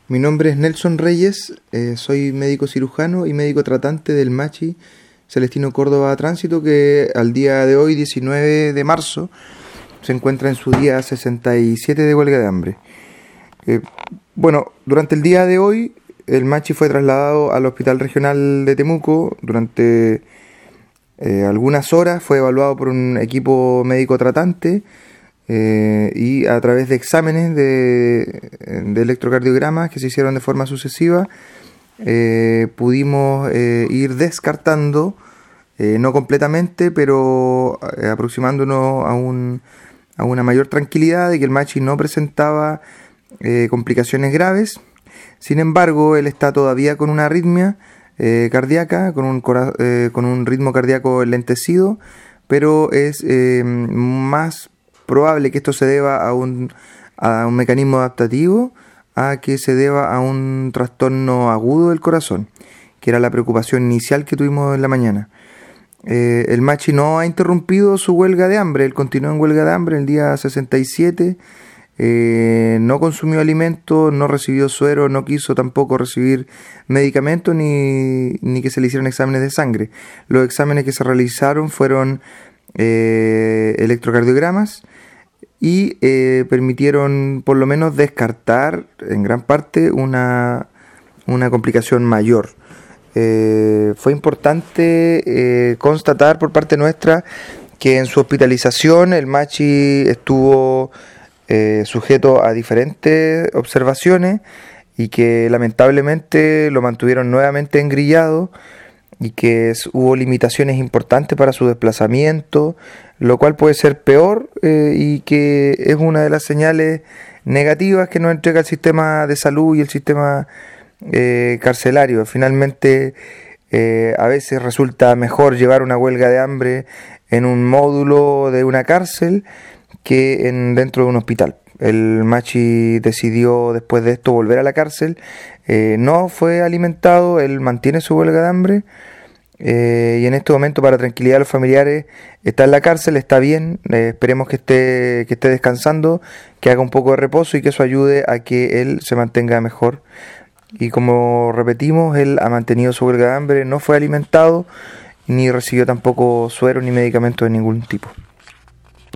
Mi nombre es Nelson Reyes, soy médico cirujano y médico tratante del Machi Celestino Córdoba Tránsito, que al día de hoy, 19 de marzo, se encuentra en su día 67 de huelga de hambre. Durante el día de hoy, el Machi fue trasladado al Hospital Regional de Temuco. Durante algunas horas fue evaluado por un equipo médico tratante y a través de exámenes de electrocardiogramas que se hicieron de forma sucesiva, pudimos ir descartando, no completamente, pero aproximándonos a una mayor tranquilidad de que el Machi no presentaba complicaciones graves. Sin embargo, él está todavía con una arritmia cardíaca, con un ritmo cardíaco enlentecido, pero es más probable que esto se deba a un mecanismo adaptativo a que se deba a un trastorno agudo del corazón, que era la preocupación inicial que tuvimos en la mañana. El Machi no ha interrumpido su huelga de hambre, él continuó en huelga de hambre el día 67, no consumió alimentos, no recibió suero, no quiso tampoco recibir medicamentos ni que se le hicieran exámenes de sangre. Los exámenes que se realizaron fueron electrocardiogramas y permitieron por lo menos descartar en gran parte una complicación mayor. Fue importante constatar por parte nuestra que en su hospitalización el Machi estuvo sujeto a diferentes observaciones y que lamentablemente lo mantuvieron nuevamente engrillado y que hubo limitaciones importantes para su desplazamiento, lo cual puede ser peor y que es una de las señales negativas que nos entrega el sistema de salud y el sistema carcelario. Finalmente, a veces resulta mejor llevar una huelga de hambre en un módulo de una cárcel que dentro de un hospital. El Machi decidió después de esto volver a la cárcel, no fue alimentado, él mantiene su huelga de hambre y en este momento, para tranquilidad de los familiares, está en la cárcel, está bien, esperemos que esté descansando, que haga un poco de reposo y que eso ayude a que él se mantenga mejor. Y como repetimos, él ha mantenido su huelga de hambre, no fue alimentado ni recibió tampoco suero ni medicamentos de ningún tipo.